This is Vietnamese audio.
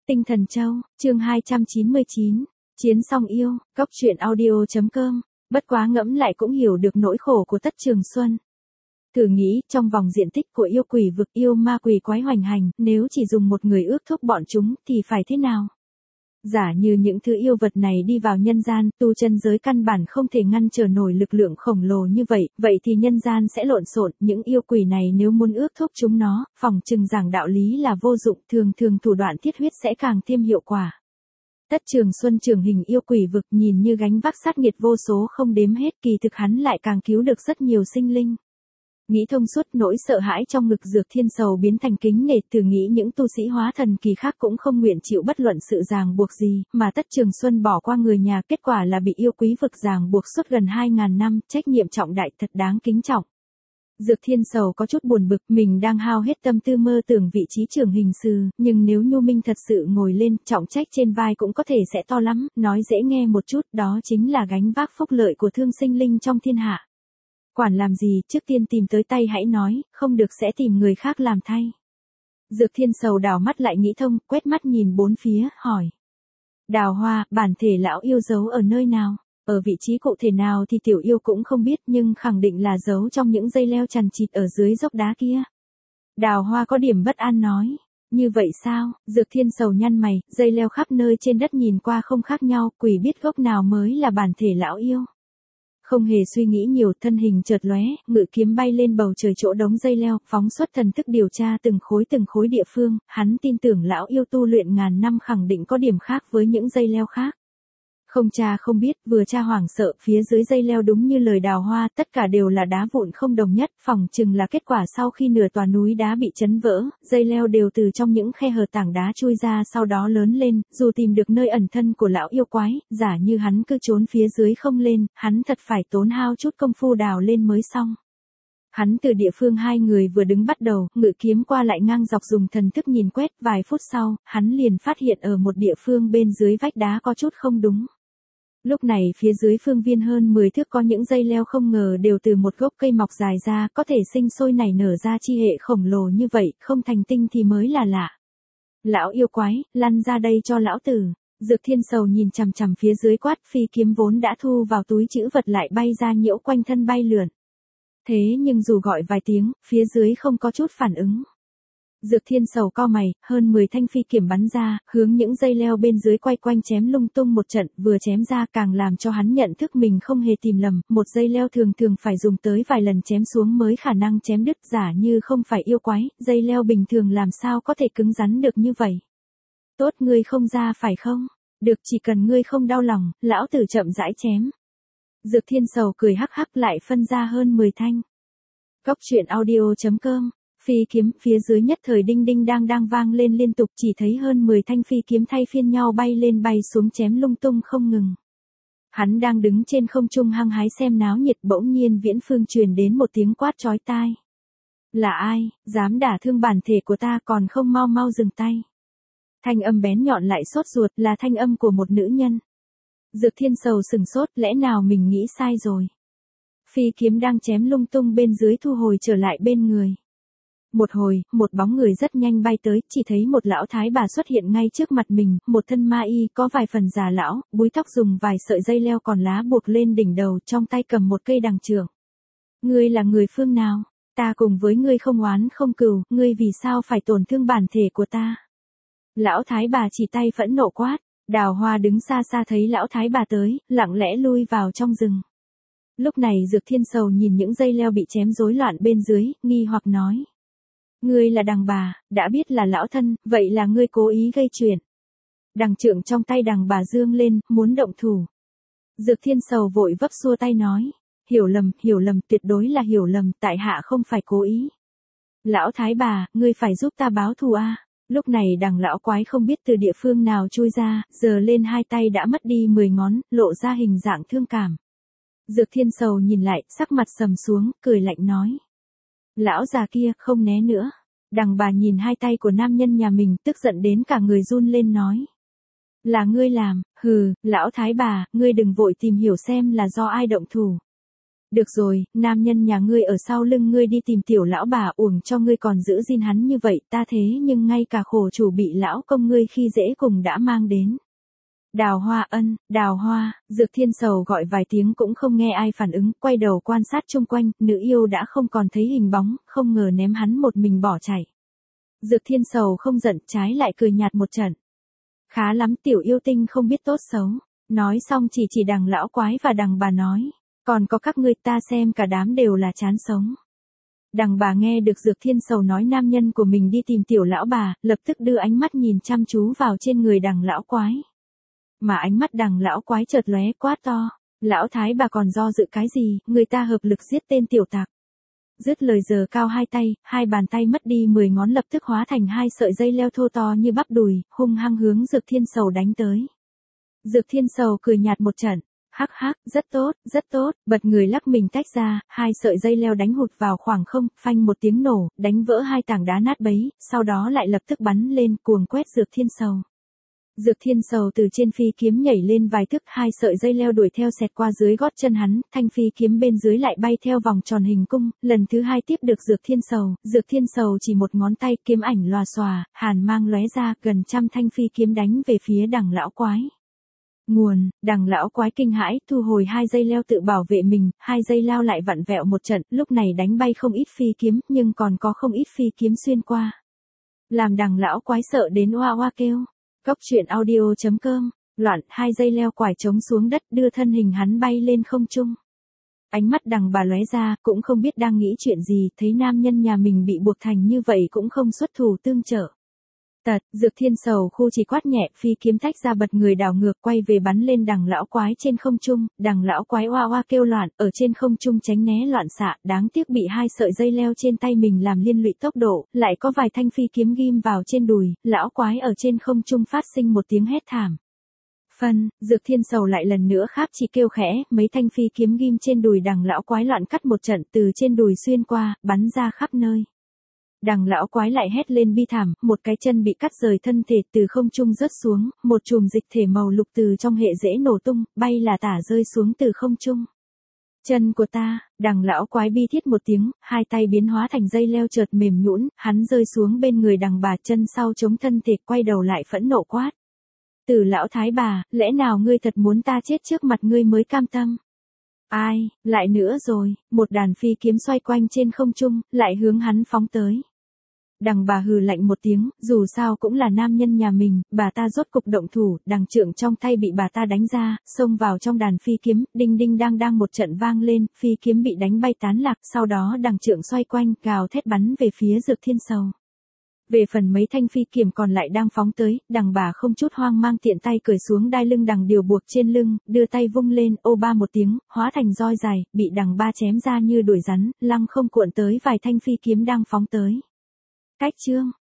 Tinh Thần Châu, chương 299, Chiến song yêu, Cốc truyện audio.com, bất quá ngẫm lại cũng hiểu được nỗi khổ của Tất Trường Xuân. Thử nghĩ, trong vòng diện tích của yêu quỷ vực yêu ma quỷ quái hoành hành, nếu chỉ dùng một người ước thúc bọn chúng, thì phải thế nào? Giả như những thứ yêu vật này đi vào nhân gian, tu chân giới căn bản không thể ngăn trở nổi lực lượng khổng lồ như vậy, vậy thì nhân gian sẽ lộn xộn, những yêu quỷ này nếu muốn ước thúc chúng nó, phỏng chừng giảng đạo lý là vô dụng, thường thủ đoạn thiết huyết sẽ càng thêm hiệu quả. Tất Trường Xuân trường hình yêu quỷ vực nhìn như gánh vác sát nghiệt vô số không đếm hết, kỳ thực hắn lại càng cứu được rất nhiều sinh linh. Nghĩ thông suốt, nỗi sợ hãi trong ngực Dược Thiên Sầu biến thành kính nể, thử nghĩ những tu sĩ hóa thần kỳ khác cũng không nguyện chịu bất luận sự ràng buộc gì, mà Tất Trường Xuân bỏ qua người nhà, kết quả là bị yêu quý vực ràng buộc suốt gần 2000 năm, trách nhiệm trọng đại thật đáng kính trọng. Dược Thiên Sầu có chút buồn bực, mình đang hao hết tâm tư mơ tưởng vị trí trưởng hình sư, nhưng nếu Nhu Minh thật sự ngồi lên, trọng trách trên vai cũng có thể sẽ to lắm, nói dễ nghe một chút, đó chính là gánh vác phúc lợi của thương sinh linh trong thiên hạ. Quản làm gì, trước tiên tìm tới tay hãy nói, không được sẽ tìm người khác làm thay. Dược Thiên Sầu đảo mắt lại nghĩ thông, quét mắt nhìn bốn phía, hỏi. Đào Hoa, bản thể lão yêu giấu ở nơi nào? Ở vị trí cụ thể nào thì tiểu yêu cũng không biết, nhưng khẳng định là giấu trong những dây leo chằng chịt ở dưới dốc đá kia. Đào Hoa có điểm bất an nói. Như vậy sao? Dược Thiên Sầu nhăn mày, dây leo khắp nơi trên đất nhìn qua không khác nhau, quỷ biết gốc nào mới là bản thể lão yêu. Không hề suy nghĩ nhiều, thân hình chợt lóe, ngự kiếm bay lên bầu trời chỗ đống dây leo, phóng xuất thần thức điều tra từng khối địa phương, hắn tin tưởng lão yêu tu luyện ngàn năm khẳng định có điểm khác với những dây leo khác. Không tra không biết, vừa tra hoảng sợ, phía dưới dây leo đúng như lời Đào Hoa, tất cả đều là đá vụn không đồng nhất, phỏng chừng là kết quả sau khi nửa tòa núi đá bị chấn vỡ, dây leo đều từ trong những khe hở tảng đá chui ra sau đó lớn lên, dù tìm được nơi ẩn thân của lão yêu quái, giả như hắn cứ trốn phía dưới không lên, hắn thật phải tốn hao chút công phu đào lên mới xong. Hắn từ địa phương hai người vừa đứng bắt đầu, ngự kiếm qua lại ngang dọc dùng thần thức nhìn quét, vài phút sau, hắn liền phát hiện ở một địa phương bên dưới vách đá có chút không đúng. Lúc này phía dưới phương viên hơn 10 thước có những dây leo không ngờ đều từ một gốc cây mọc dài ra, có thể sinh sôi nảy nở ra chi hệ khổng lồ như vậy, không thành tinh thì mới là lạ. Lão yêu quái, lăn ra đây cho lão tử. Dược Thiên Sầu nhìn chằm chằm phía dưới quát, phi kiếm vốn đã thu vào túi trữ vật lại bay ra nhiễu quanh thân bay lượn. Thế nhưng dù gọi vài tiếng, phía dưới không có chút phản ứng. Dược Thiên Sầu cau mày, hơn 10 thanh phi kiếm bắn ra, hướng những dây leo bên dưới quay quanh chém lung tung một trận, vừa chém ra càng làm cho hắn nhận thức mình không hề tìm lầm, một dây leo thường phải dùng tới vài lần chém xuống mới khả năng chém đứt, giả như không phải yêu quái, dây leo bình thường làm sao có thể cứng rắn được như vậy. Tốt, ngươi không ra phải không? Được, chỉ cần ngươi không đau lòng, lão tử chậm rãi chém. Dược Thiên Sầu cười hắc hắc lại phân ra hơn 10 thanh. Cốc truyện audio.com. Phi kiếm phía dưới nhất thời đinh đinh đang vang lên liên tục, chỉ thấy hơn 10 thanh phi kiếm thay phiên nhau bay lên bay xuống chém lung tung không ngừng. Hắn đang đứng trên không trung hăng hái xem náo nhiệt, bỗng nhiên viễn phương truyền đến một tiếng quát chói tai. Là ai, dám đả thương bản thể của ta, còn không mau dừng tay. Thanh âm bén nhọn lại sốt ruột, là thanh âm của một nữ nhân. Dược Thiên Sầu sừng sốt, lẽ nào mình nghĩ sai rồi. Phi kiếm đang chém lung tung bên dưới thu hồi trở lại bên người. Một hồi, một bóng người rất nhanh bay tới, chỉ thấy một lão thái bà xuất hiện ngay trước mặt mình, một thân ma y có vài phần già lão, búi tóc dùng vài sợi dây leo còn lá buộc lên đỉnh đầu, trong tay cầm một cây đằng chưởng. Ngươi là người phương nào? Ta cùng với ngươi không oán không cừu, ngươi vì sao phải tổn thương bản thể của ta? Lão thái bà chỉ tay phẫn nộ quát. Đào Hoa đứng xa xa thấy lão thái bà tới, lặng lẽ lui vào trong rừng. Lúc này Dược Thiên Sầu nhìn những dây leo bị chém rối loạn bên dưới, nghi hoặc nói. Ngươi là đằng bà, đã biết là lão thân, vậy là ngươi cố ý gây chuyện. Đằng trượng trong tay đằng bà dương lên, muốn động thủ. Dược Thiên Sầu vội vấp xua tay nói. Hiểu lầm, tuyệt đối là hiểu lầm, tại hạ không phải cố ý. Lão thái bà, ngươi phải giúp ta báo thù a. Lúc này đằng lão quái không biết từ địa phương nào chui ra, giờ lên hai tay đã mất đi 10 ngón, lộ ra hình dạng thương cảm. Dược Thiên Sầu nhìn lại, sắc mặt sầm xuống, cười lạnh nói. Lão già kia, không né nữa. Đằng bà nhìn hai tay của nam nhân nhà mình, tức giận đến cả người run lên nói. Là ngươi làm, hừ, lão thái bà, ngươi đừng vội tìm hiểu xem là do ai động thủ. Được rồi, nam nhân nhà ngươi ở sau lưng ngươi đi tìm tiểu lão bà, uổng cho ngươi còn giữ gìn hắn như vậy, ta thế nhưng ngay cả khổ chủ bị lão công ngươi khi dễ cùng đã mang đến. Đào Hoa ân, Đào Hoa, Dược Thiên Sầu gọi vài tiếng cũng không nghe ai phản ứng, quay đầu quan sát chung quanh, nữ yêu đã không còn thấy hình bóng, không ngờ ném hắn một mình bỏ chạy. Dược Thiên Sầu không giận, trái lại cười nhạt một trận. Khá lắm, tiểu yêu tinh không biết tốt xấu. Nói xong chỉ đằng lão quái và đằng bà nói. Còn có các ngươi, ta xem cả đám đều là chán sống. Đằng bà nghe được Dược Thiên Sầu nói nam nhân của mình đi tìm tiểu lão bà, lập tức đưa ánh mắt nhìn chăm chú vào trên người đằng lão quái. Mà ánh mắt đằng lão quái chợt lóe quát to. Lão thái bà còn do dự cái gì, người ta hợp lực giết tên tiểu tặc. Dứt lời giơ cao hai tay, hai bàn tay mất đi 10 ngón lập tức hóa thành hai sợi dây leo thô to như bắp đùi, hung hăng hướng Dược Thiên Sầu đánh tới. Dược Thiên Sầu cười nhạt một trận. Hắc hắc, rất tốt, bật người lắc mình tách ra, hai sợi dây leo đánh hụt vào khoảng không, phanh một tiếng nổ, đánh vỡ hai tảng đá nát bấy, sau đó lại lập tức bắn lên, cuồng quét Dược Thiên Sầu. Dược Thiên Sầu từ trên phi kiếm nhảy lên vài thước, hai sợi dây leo đuổi theo xẹt qua dưới gót chân hắn, thanh phi kiếm bên dưới lại bay theo vòng tròn hình cung, lần thứ hai tiếp được Dược Thiên Sầu chỉ một ngón tay, kiếm ảnh lòa xòa, hàn mang lóe ra, gần trăm thanh phi kiếm đánh về phía đằng lão quái. Nguồn, đằng lão quái kinh hãi, thu hồi hai dây leo tự bảo vệ mình, hai dây leo lại vặn vẹo một trận, lúc này đánh bay không ít phi kiếm, nhưng còn có không ít phi kiếm xuyên qua. Làm đằng lão quái sợ đến oa oa kêu. Cốc truyện audio.com, loạn, hai dây leo quải trống xuống đất, đưa thân hình hắn bay lên không trung. Ánh mắt đằng bà lóe ra, cũng không biết đang nghĩ chuyện gì, thấy nam nhân nhà mình bị buộc thành như vậy cũng không xuất thủ tương trợ. Dược Thiên Sầu khu chỉ quát nhẹ, phi kiếm tách ra bật người đảo ngược quay về bắn lên đằng lão quái trên không trung, đằng lão quái oa oa kêu loạn, ở trên không trung tránh né loạn xạ, đáng tiếc bị hai sợi dây leo trên tay mình làm liên lụy tốc độ, lại có vài thanh phi kiếm ghim vào trên đùi, lão quái ở trên không trung phát sinh một tiếng hét thảm. Dược Thiên Sầu lại lần nữa kháp chỉ kêu khẽ, mấy thanh phi kiếm ghim trên đùi đằng lão quái loạn cắt một trận từ trên đùi xuyên qua, bắn ra khắp nơi. Đằng lão quái lại hét lên bi thảm, một cái chân bị cắt rời thân thể từ không trung rớt xuống, một chùm dịch thể màu lục từ trong hệ rễ nổ tung, bay là tả rơi xuống từ không trung. Chân của ta, đằng lão quái bi thiết một tiếng, hai tay biến hóa thành dây leo chợt mềm nhũn, hắn rơi xuống bên người đằng bà, chân sau chống thân thể, quay đầu lại phẫn nộ quát. Từ lão thái bà, lẽ nào ngươi thật muốn ta chết trước mặt ngươi mới cam tâm? Ai, lại nữa rồi, một đàn phi kiếm xoay quanh trên không trung, lại hướng hắn phóng tới. Đằng bà hừ lạnh một tiếng, dù sao cũng là nam nhân nhà mình, bà ta rốt cục động thủ, đằng trượng trong tay bị bà ta đánh ra, xông vào trong đàn phi kiếm, đinh đinh đang một trận vang lên, phi kiếm bị đánh bay tán lạc, sau đó đằng trượng xoay quanh, gào thét bắn về phía Dược Thiên Sầu. Về phần mấy thanh phi kiếm còn lại đang phóng tới, đằng bà không chút hoang mang tiện tay cởi xuống đai lưng đằng điều buộc trên lưng, đưa tay vung lên, ô ba một tiếng, hóa thành roi dài, bị đằng ba chém ra như đuổi rắn, lăng không cuộn tới vài thanh phi kiếm đang phóng tới. Cách chương